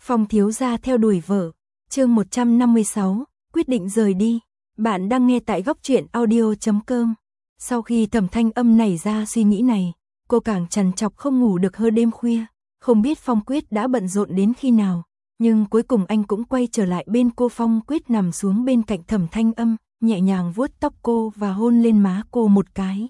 Phong thiếu gia theo đuổi vợ, chương 156, quyết định rời đi. Bạn đang nghe tại góc truyện audio.com. Sau khi Thẩm Thanh Âm nảy ra suy nghĩ này, cô càng trằn trọc không ngủ được hơn đêm khuya, không biết Phong Quyết đã bận rộn đến khi nào, nhưng cuối cùng anh cũng quay trở lại bên cô. Phong Quyết nằm xuống bên cạnh Thẩm Thanh Âm, nhẹ nhàng vuốt tóc cô và hôn lên má cô một cái.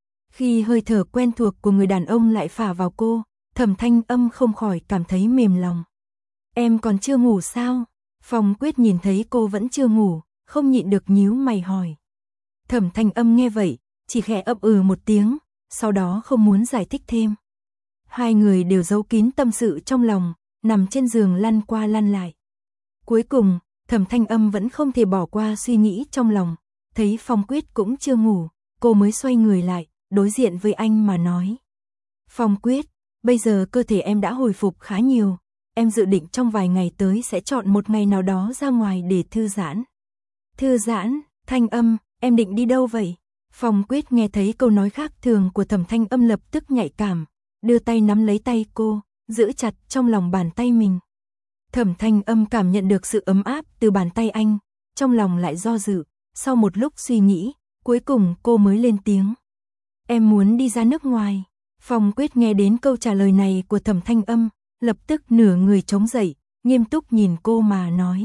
Khi hơi thở quen thuộc của người đàn ông lại phả vào cô, Thẩm Thanh Âm không khỏi cảm thấy mềm lòng. Em còn chưa ngủ sao? Phong Quyết nhìn thấy cô vẫn chưa ngủ, không nhịn được nhíu mày hỏi. Thẩm Thanh Âm nghe vậy, chỉ khẽ ậm ừ một tiếng, sau đó không muốn giải thích thêm. Hai người đều giấu kín tâm sự trong lòng, nằm trên giường lăn qua lăn lại. Cuối cùng, Thẩm Thanh Âm vẫn không thể bỏ qua suy nghĩ trong lòng, thấy Phong Quyết cũng chưa ngủ, cô mới xoay người lại, đối diện với anh mà nói. Phong Quyết, bây giờ cơ thể em đã hồi phục khá nhiều, em dự định trong vài ngày tới sẽ chọn một ngày nào đó ra ngoài để thư giãn. Thư giãn? Thanh Âm, em định đi đâu vậy? Phong Quyết nghe thấy câu nói khác thường của Thẩm Thanh Âm lập tức nhạy cảm, đưa tay nắm lấy tay cô, giữ chặt trong lòng bàn tay mình. Thẩm Thanh Âm cảm nhận được sự ấm áp từ bàn tay anh, trong lòng lại do dự, sau một lúc suy nghĩ, cuối cùng cô mới lên tiếng. Em muốn đi ra nước ngoài. Phong Quyết nghe đến câu trả lời này của Thẩm Thanh Âm, lập tức nửa người chống dậy, nghiêm túc nhìn cô mà nói.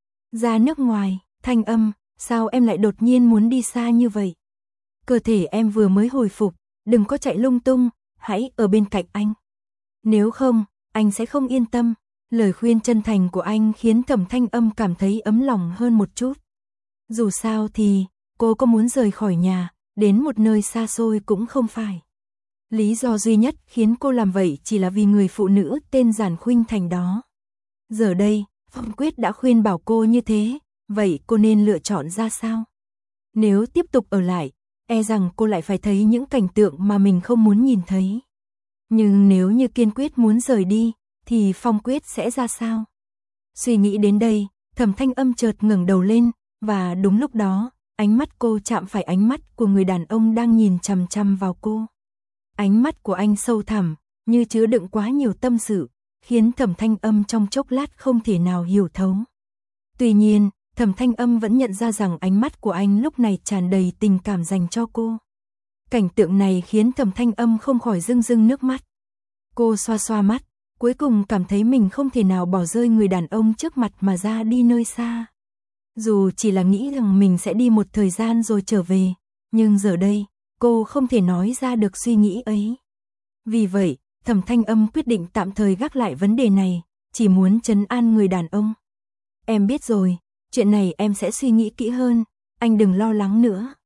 Ra nước ngoài? Thanh Âm, sao em lại đột nhiên muốn đi xa như vậy? Cơ thể em vừa mới hồi phục, đừng có chạy lung tung, hãy ở bên cạnh anh. Nếu không, anh sẽ không yên tâm. Lời khuyên chân thành của anh khiến Thẩm Thanh Âm cảm thấy ấm lòng hơn một chút. Dù sao thì, cô có muốn rời khỏi nhà, đến một nơi xa xôi cũng không phải. Lý do duy nhất khiến cô làm vậy chỉ là vì người phụ nữ tên Giản Khuynh Thành đó. Giờ đây, Phong Quyết đã khuyên bảo cô như thế, vậy cô nên lựa chọn ra sao? Nếu tiếp tục ở lại, e rằng cô lại phải thấy những cảnh tượng mà mình không muốn nhìn thấy. Nhưng nếu như kiên quyết muốn rời đi, thì Phong Quyết sẽ ra sao? Suy nghĩ đến đây, Thẩm Thanh Âm chợt ngẩng đầu lên, và đúng lúc đó, ánh mắt cô chạm phải ánh mắt của người đàn ông đang nhìn chằm chằm vào cô. Ánh mắt của anh sâu thẳm, như chứa đựng quá nhiều tâm sự, khiến Thẩm Thanh Âm trong chốc lát không thể nào hiểu thấu. Tuy nhiên, Thẩm Thanh Âm vẫn nhận ra rằng ánh mắt của anh lúc này tràn đầy tình cảm dành cho cô. Cảnh tượng này khiến Thẩm Thanh Âm không khỏi rưng rưng nước mắt. Cô xoa xoa mắt, cuối cùng cảm thấy mình không thể nào bỏ rơi người đàn ông trước mặt mà ra đi nơi xa. Dù chỉ là nghĩ rằng mình sẽ đi một thời gian rồi trở về, nhưng giờ đây, cô không thể nói ra được suy nghĩ ấy. Vì vậy, Thẩm Thanh Âm quyết định tạm thời gác lại vấn đề này, chỉ muốn trấn an người đàn ông. Em biết rồi, chuyện này em sẽ suy nghĩ kỹ hơn, anh đừng lo lắng nữa.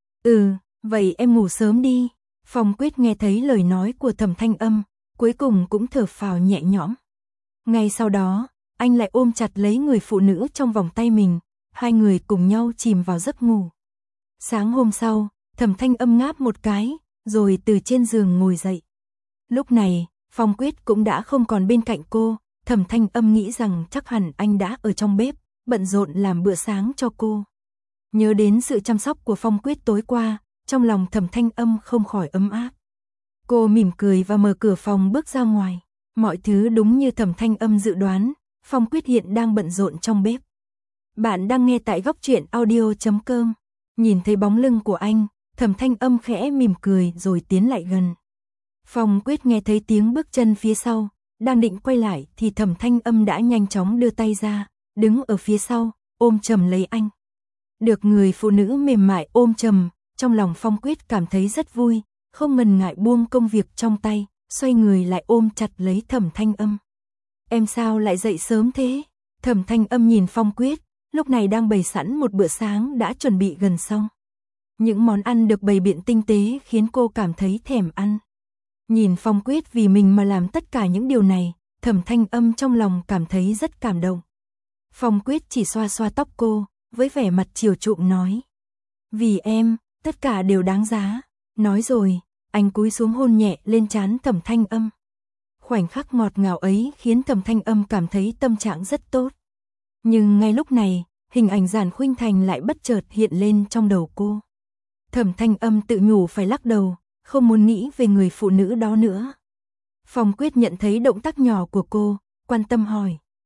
Vậy em ngủ sớm đi. Phong Quyết nghe thấy lời nói của Thẩm Thanh Âm, cuối cùng cũng thở phào nhẹ nhõm. Ngay sau đó, anh lại ôm chặt lấy người phụ nữ trong vòng tay mình, hai người cùng nhau chìm vào giấc ngủ. Sáng hôm sau, Thẩm Thanh Âm ngáp một cái, rồi từ trên giường ngồi dậy. Lúc này, Phong Quyết cũng đã không còn bên cạnh cô, Thẩm Thanh Âm nghĩ rằng chắc hẳn anh đã ở trong bếp, bận rộn làm bữa sáng cho cô. Nhớ đến sự chăm sóc của Phong Quyết tối qua, trong lòng Thẩm Thanh Âm không khỏi ấm áp. Cô mỉm cười và mở cửa phòng bước ra ngoài. Mọi thứ đúng như Thẩm Thanh Âm dự đoán, Phong Quyết hiện đang bận rộn trong bếp. Bạn đang nghe tại góc truyện audio.com. Nhìn thấy bóng lưng của anh, Thẩm Thanh Âm khẽ mỉm cười rồi tiến lại gần. Phong Quyết nghe thấy tiếng bước chân phía sau, đang định quay lại thì Thẩm Thanh Âm đã nhanh chóng đưa tay ra, đứng ở phía sau, ôm chầm lấy anh. Được người phụ nữ mềm mại ôm chầm, trong lòng Phong Quyết cảm thấy rất vui, không ngần ngại buông công việc trong tay, xoay người lại ôm chặt lấy Thẩm Thanh Âm. Em sao lại dậy sớm thế? Thẩm Thanh Âm nhìn Phong Quyết, lúc này đang bày sẵn một bữa sáng đã chuẩn bị gần xong. Những món ăn được bày biện tinh tế khiến cô cảm thấy thèm ăn. Nhìn Phong Quyết vì mình mà làm tất cả những điều này, Thẩm Thanh Âm trong lòng cảm thấy rất cảm động. Phong Quyết chỉ xoa xoa tóc cô, với vẻ mặt chiều chuộng nói. Vì em, tất cả đều đáng giá. Nói rồi, anh cúi xuống hôn nhẹ lên trán Thẩm Thanh Âm. Khoảnh khắc ngọt ngào ấy khiến Thẩm Thanh Âm cảm thấy tâm trạng rất tốt. Nhưng ngay lúc này, hình ảnh Giản Khuynh Thành lại bất chợt hiện lên trong đầu cô. Thẩm Thanh Âm tự nhủ phải lắc đầu, không muốn nghĩ về người phụ nữ đó nữa. Phong Quyết nhận thấy động tác nhỏ của cô, quan tâm hỏi.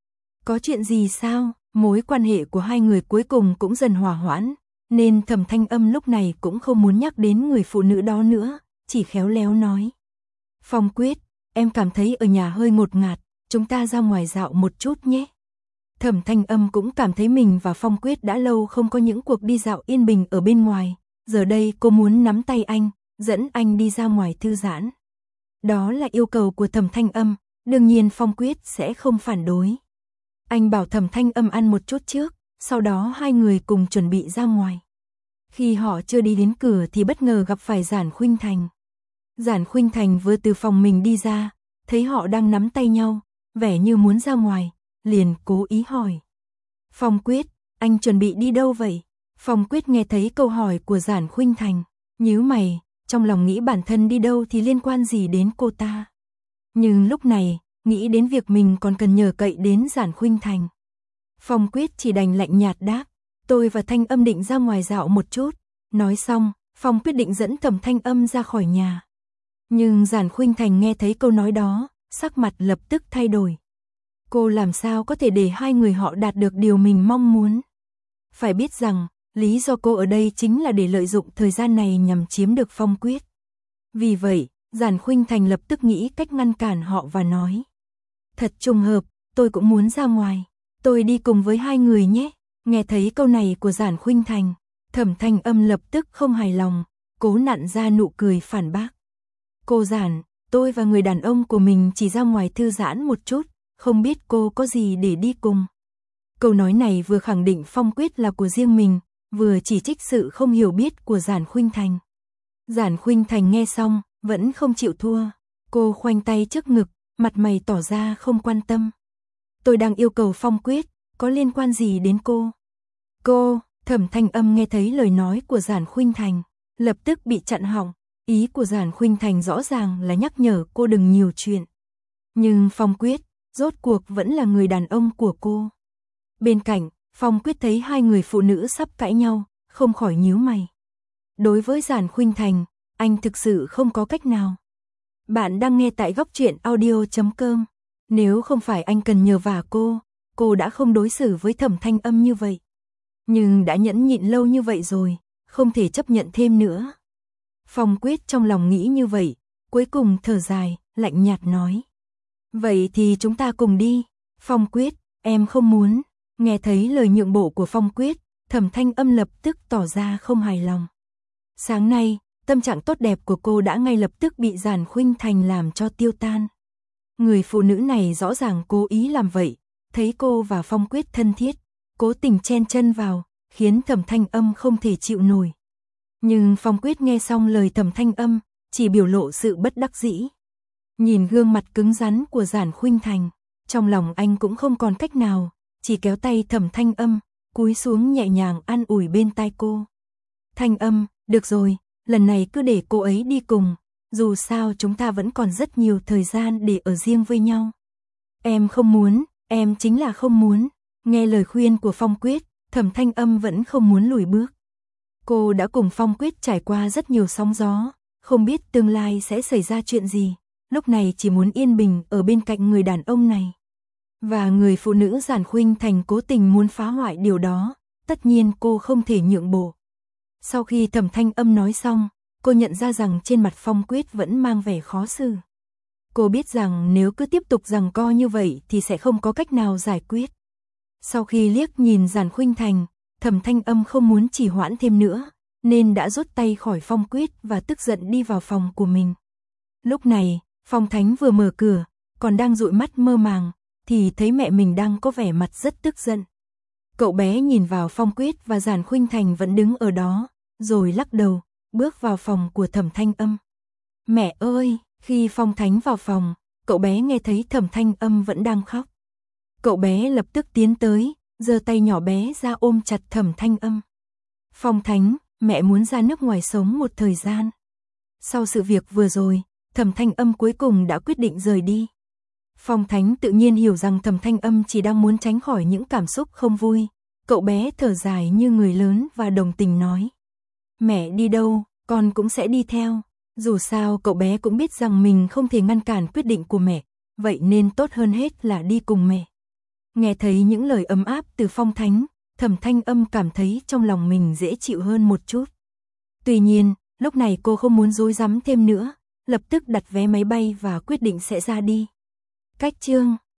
Có chuyện gì sao? Mối quan hệ của hai người cuối cùng cũng dần hòa hoãn, nên Thẩm Thanh Âm lúc này cũng không muốn nhắc đến người phụ nữ đó nữa, chỉ khéo léo nói. Phong Quyết, em cảm thấy ở nhà hơi ngột ngạt, chúng ta ra ngoài dạo một chút nhé. Thẩm Thanh Âm cũng cảm thấy mình và Phong Quyết đã lâu không có những cuộc đi dạo yên bình ở bên ngoài, giờ đây cô muốn nắm tay anh, dẫn anh đi ra ngoài thư giãn. Đó là yêu cầu của Thẩm Thanh Âm, đương nhiên Phong Quyết sẽ không phản đối. Anh bảo Thẩm Thanh Âm ăn một chút trước, sau đó hai người cùng chuẩn bị ra ngoài. Khi họ chưa đi đến cửa thì bất ngờ gặp phải Giản Khuynh Thành. Giản Khuynh Thành vừa từ phòng mình đi ra, thấy họ đang nắm tay nhau, vẻ như muốn ra ngoài, liền cố ý hỏi. Phong Quyết, anh chuẩn bị đi đâu vậy? Phong Quyết nghe thấy câu hỏi của Giản Khuynh Thành, nhíu mày, trong lòng nghĩ bản thân đi đâu thì liên quan gì đến cô ta. Nhưng lúc này, nghĩ đến việc mình còn cần nhờ cậy đến Giản Khuynh Thành. Phong Quyết chỉ đành lạnh nhạt đáp, tôi và Thanh Âm định ra ngoài dạo một chút. Nói xong, Phong Quyết định dẫn Thẩm Thanh Âm ra khỏi nhà. Nhưng Giản Khuynh Thành nghe thấy câu nói đó, sắc mặt lập tức thay đổi. Cô làm sao có thể để hai người họ đạt được điều mình mong muốn. Phải biết rằng, lý do cô ở đây chính là để lợi dụng thời gian này nhằm chiếm được Phong Quyết. Vì vậy, Giản Khuynh Thành lập tức nghĩ cách ngăn cản họ và nói. Thật trùng hợp, tôi cũng muốn ra ngoài. Tôi đi cùng với hai người nhé. Nghe thấy câu này của Giản Khuynh Thành, Thẩm Thanh Âm lập tức không hài lòng, cố nặn ra nụ cười phản bác. Cô Giản, tôi và người đàn ông của mình chỉ ra ngoài thư giãn một chút, không biết cô có gì để đi cùng. Câu nói này vừa khẳng định Phong Quyết là của riêng mình, vừa chỉ trích sự không hiểu biết của Giản Khuynh Thành. Giản Khuynh Thành nghe xong, vẫn không chịu thua. Cô khoanh tay trước ngực, mặt mày tỏ ra không quan tâm. Tôi đang yêu cầu Phong Quyết, có liên quan gì đến cô? Cô, Thẩm Thanh Âm nghe thấy lời nói của Giản Khuynh Thành, lập tức bị chặn họng. Ý của Giản Khuynh Thành rõ ràng là nhắc nhở cô đừng nhiều chuyện. Nhưng Phong Quyết, rốt cuộc vẫn là người đàn ông của cô. Bên cạnh, Phong Quyết thấy hai người phụ nữ sắp cãi nhau, không khỏi nhíu mày. Đối với Giản Khuynh Thành, anh thực sự không có cách nào. Bạn đang nghe tại Góc Truyện Audio.com. Nếu không phải anh cần nhờ vả cô đã không đối xử với Thẩm Thanh Âm như vậy. Nhưng đã nhẫn nhịn lâu như vậy rồi, không thể chấp nhận thêm nữa. Phong Quyết trong lòng nghĩ như vậy, cuối cùng thở dài, lạnh nhạt nói. Vậy thì chúng ta cùng đi. Phong Quyết, em không muốn. Nghe thấy lời nhượng bộ của Phong Quyết, Thẩm Thanh Âm lập tức tỏ ra không hài lòng. Sáng nay, tâm trạng tốt đẹp của cô đã ngay lập tức bị Giản Khuynh Thành làm cho tiêu tan. Người phụ nữ này rõ ràng cố ý làm vậy, thấy cô và Phong Quyết thân thiết, cố tình chen chân vào, khiến Thẩm Thanh Âm không thể chịu nổi. Nhưng Phong Quyết nghe xong lời Thẩm Thanh Âm, chỉ biểu lộ sự bất đắc dĩ. Nhìn gương mặt cứng rắn của Giản Khuynh Thành, trong lòng anh cũng không còn cách nào, chỉ kéo tay Thẩm Thanh Âm, cúi xuống nhẹ nhàng an ủi bên tai cô. Thanh Âm, được rồi, lần này cứ để cô ấy đi cùng, dù sao chúng ta vẫn còn rất nhiều thời gian để ở riêng với nhau. Em không muốn, em chính là không muốn. Nghe lời khuyên của Phong Quyết, Thẩm Thanh Âm vẫn không muốn lùi bước. Cô đã cùng Phong Quyết trải qua rất nhiều sóng gió, không biết tương lai sẽ xảy ra chuyện gì, lúc này chỉ muốn yên bình ở bên cạnh người đàn ông này. Và người phụ nữ Giản Khuynh Thành cố tình muốn phá hoại điều đó, tất nhiên cô không thể nhượng bộ. Sau khi Thẩm Thanh Âm nói xong, cô nhận ra rằng trên mặt Phong Quyết vẫn mang vẻ khó xử. Cô biết rằng nếu cứ tiếp tục giằng co như vậy thì sẽ không có cách nào giải quyết. Sau khi liếc nhìn Giản Khuynh Thành, Thẩm Thanh Âm không muốn trì hoãn thêm nữa, nên đã rút tay khỏi Phong Quyết và tức giận đi vào phòng của mình. Lúc này, Phong Thánh vừa mở cửa, còn đang dụi mắt mơ màng, thì thấy mẹ mình đang có vẻ mặt rất tức giận. Cậu bé nhìn vào Phong Quyết và Giản Khuynh Thành vẫn đứng ở đó, rồi lắc đầu, bước vào phòng của Thẩm Thanh Âm. Mẹ ơi, khi Phong Thánh vào phòng, cậu bé nghe thấy Thẩm Thanh Âm vẫn đang khóc. Cậu bé lập tức tiến tới, giơ tay nhỏ bé ra ôm chặt Thẩm Thanh Âm. Phong Thánh, mẹ muốn ra nước ngoài sống một thời gian. Sau sự việc vừa rồi, Thẩm Thanh Âm cuối cùng đã quyết định rời đi. Phong Thánh tự nhiên hiểu rằng Thẩm Thanh Âm chỉ đang muốn tránh khỏi những cảm xúc không vui. Cậu bé thở dài như người lớn và đồng tình nói. Mẹ đi đâu, con cũng sẽ đi theo. Dù sao cậu bé cũng biết rằng mình không thể ngăn cản quyết định của mẹ, vậy nên tốt hơn hết là đi cùng mẹ. Nghe thấy những lời ấm áp từ Phong Thánh, Thẩm Thanh Âm cảm thấy trong lòng mình dễ chịu hơn một chút. Tuy nhiên, lúc này cô không muốn rối rắm thêm nữa, lập tức đặt vé máy bay và quyết định sẽ ra đi. Cách chương